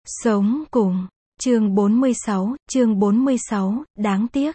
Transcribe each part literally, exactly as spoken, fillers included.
Sống cùng. Chương bốn mươi sáu, chương bốn mươi sáu, đáng tiếc.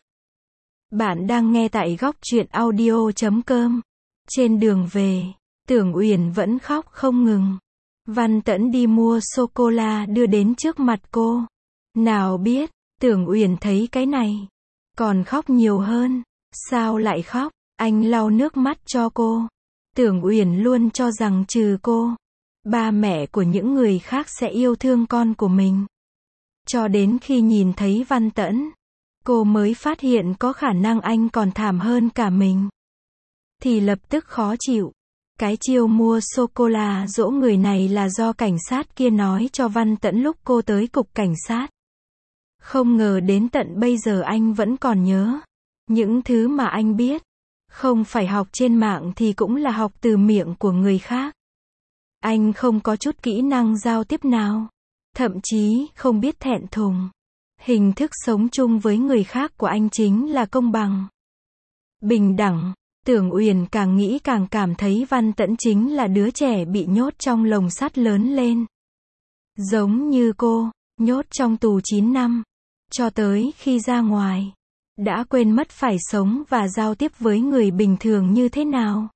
Bạn đang nghe tại góc truyện audio chấm com. Trên đường về, Tưởng Uyển vẫn khóc không ngừng. Văn Tẫn đi mua sô-cô-la đưa đến trước mặt cô. Nào biết, Tưởng Uyển thấy cái này, còn khóc nhiều hơn. Sao lại khóc? Anh lau nước mắt cho cô. Tưởng Uyển luôn cho rằng trừ cô, ba mẹ của những người khác sẽ yêu thương con của mình. Cho đến khi nhìn thấy Văn Tẫn, cô mới phát hiện có khả năng anh còn thảm hơn cả mình. Thì lập tức khó chịu. Cái chiêu mua sô-cô-la dỗ người này là do cảnh sát kia nói cho Văn Tẫn lúc cô tới cục cảnh sát. Không ngờ đến tận bây giờ anh vẫn còn nhớ. Những thứ mà anh biết, không phải học trên mạng thì cũng là học từ miệng của người khác. Anh không có chút kỹ năng giao tiếp nào. Thậm chí không biết thẹn thùng. Hình thức sống chung với người khác của anh chính là công bằng, bình đẳng. Tưởng Uyển càng nghĩ càng cảm thấy Văn Tẫn chính là đứa trẻ bị nhốt trong lồng sắt lớn lên. Giống như cô, nhốt trong tù chín năm. Cho tới khi ra ngoài, đã quên mất phải sống và giao tiếp với người bình thường như thế nào.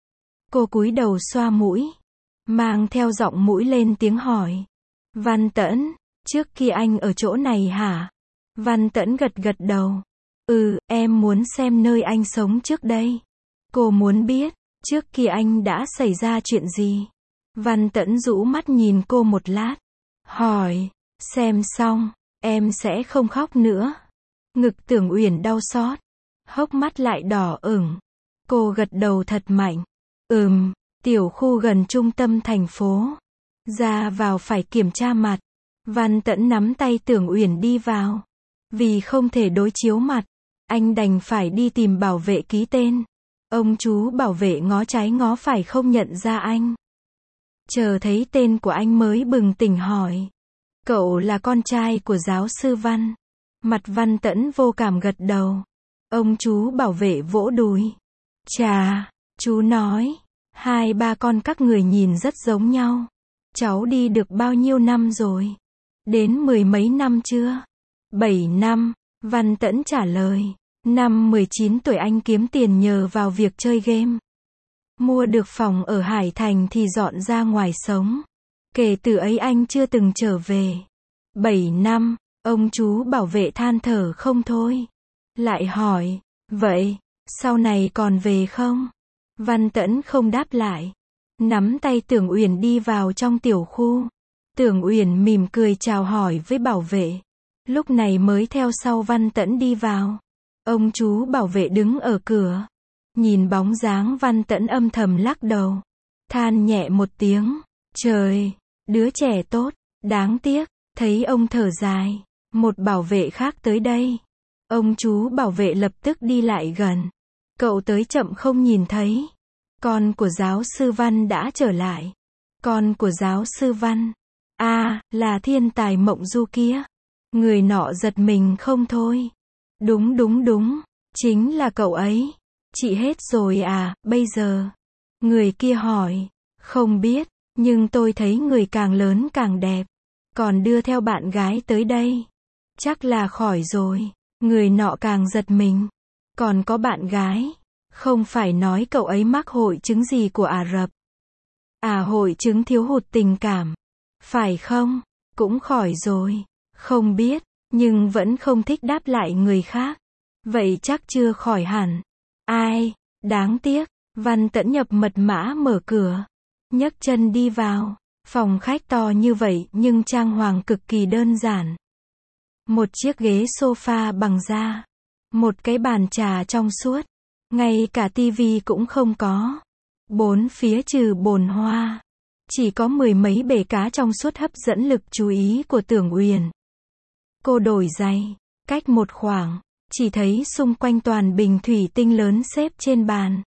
Cô cúi đầu xoa mũi, mang theo giọng mũi lên tiếng hỏi. Văn Tẫn, trước kia anh ở chỗ này hả? Văn Tẫn gật gật đầu. Ừ, em muốn xem nơi anh sống trước đây. Cô muốn biết, trước kia anh đã xảy ra chuyện gì? Văn Tẫn rũ mắt nhìn cô một lát. Hỏi, xem xong, em sẽ không khóc nữa. Ngực Tưởng Uyển đau xót, hốc mắt lại đỏ ửng. Cô gật đầu thật mạnh. Ừm, tiểu khu gần trung tâm thành phố. Ra vào phải kiểm tra mặt. Văn Tẫn nắm tay Tưởng Uyển đi vào. Vì không thể đối chiếu mặt, anh đành phải đi tìm bảo vệ ký tên. Ông chú bảo vệ ngó trái ngó phải không nhận ra anh. Chờ thấy tên của anh mới bừng tỉnh hỏi. Cậu là con trai của giáo sư Văn. Mặt Văn Tẫn vô cảm gật đầu. Ông chú bảo vệ vỗ đùi. Chà, chú nói, hai ba con các người nhìn rất giống nhau. Cháu đi được bao nhiêu năm rồi? Đến mười mấy năm chưa? Bảy năm, Văn Tẫn trả lời. Năm mười chín tuổi anh kiếm tiền nhờ vào việc chơi game. Mua được phòng ở Hải Thành thì dọn ra ngoài sống. Kể từ ấy anh chưa từng trở về. Bảy năm, ông chú bảo vệ than thở không thôi. Lại hỏi, vậy, sau này còn về không? Văn Tẫn không đáp lại. Nắm tay Tưởng Uyển đi vào trong tiểu khu. Tưởng Uyển mỉm cười chào hỏi với bảo vệ. Lúc này mới theo sau Văn Tẫn đi vào. Ông chú bảo vệ đứng ở cửa. Nhìn bóng dáng Văn Tẫn âm thầm lắc đầu. Than nhẹ một tiếng. Trời, đứa trẻ tốt, đáng tiếc. Thấy ông thở dài, một bảo vệ khác tới đây. Ông chú bảo vệ lập tức đi lại gần. Cậu tới chậm không nhìn thấy. Con của giáo sư Văn đã trở lại. Con của giáo sư Văn. À, là thiên tài mộng du kia. Người nọ giật mình không thôi. Đúng đúng đúng, chính là cậu ấy. Chị hết rồi à, bây giờ? Người kia hỏi. Không biết, nhưng tôi thấy người càng lớn càng đẹp. Còn đưa theo bạn gái tới đây. Chắc là khỏi rồi. Người nọ càng giật mình. Còn có bạn gái. Không phải nói cậu ấy mắc hội chứng gì của Ả Rập. À, hội chứng thiếu hụt tình cảm. Phải không? Cũng khỏi rồi. Không biết, nhưng vẫn không thích đáp lại người khác. Vậy chắc chưa khỏi hẳn. Ai, đáng tiếc. Văn Tẫn nhập mật mã mở cửa. Nhấc chân đi vào. Phòng khách to như vậy nhưng trang hoàng cực kỳ đơn giản. Một chiếc ghế sofa bằng da. Một cái bàn trà trong suốt. Ngay cả tivi cũng không có. Bốn phía trừ bồn hoa. Chỉ có mười mấy bể cá trong suốt hấp dẫn lực chú ý của Tưởng Uyển. Cô đổi giày. Cách một khoảng. Chỉ thấy xung quanh toàn bình thủy tinh lớn xếp trên bàn.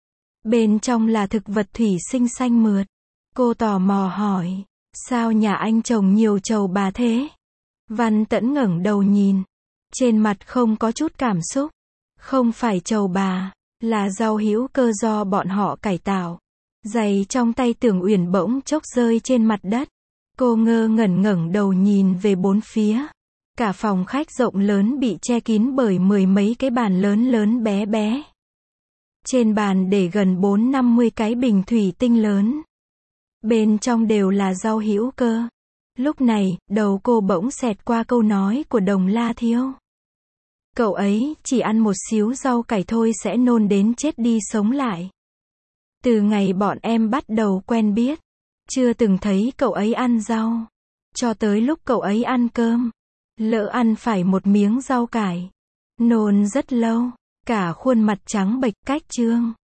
Bên trong là thực vật thủy sinh xanh mượt. Cô tò mò hỏi. Sao nhà anh trồng nhiều trầu bà thế? Văn Tẫn ngẩng đầu nhìn. Trên mặt không có chút cảm xúc. Không phải trầu bà, là rau hữu cơ do bọn họ cải tạo. Giày trong tay Tưởng Uyển bỗng chốc rơi trên mặt đất. Cô ngơ ngẩn ngẩng đầu nhìn về bốn phía. Cả phòng khách rộng lớn bị che kín bởi mười mấy cái bàn lớn lớn bé bé. Trên bàn để gần bốn năm mươi cái bình thủy tinh lớn. Bên trong đều là rau hữu cơ. Lúc này, đầu cô bỗng xẹt qua câu nói của Đồng La Thiếu. Cậu ấy chỉ ăn một xíu rau cải thôi sẽ nôn đến chết đi sống lại. Từ ngày bọn em bắt đầu quen biết, chưa từng thấy cậu ấy ăn rau. Cho tới lúc cậu ấy ăn cơm, lỡ ăn phải một miếng rau cải, nôn rất lâu, cả khuôn mặt trắng bệch cách trương.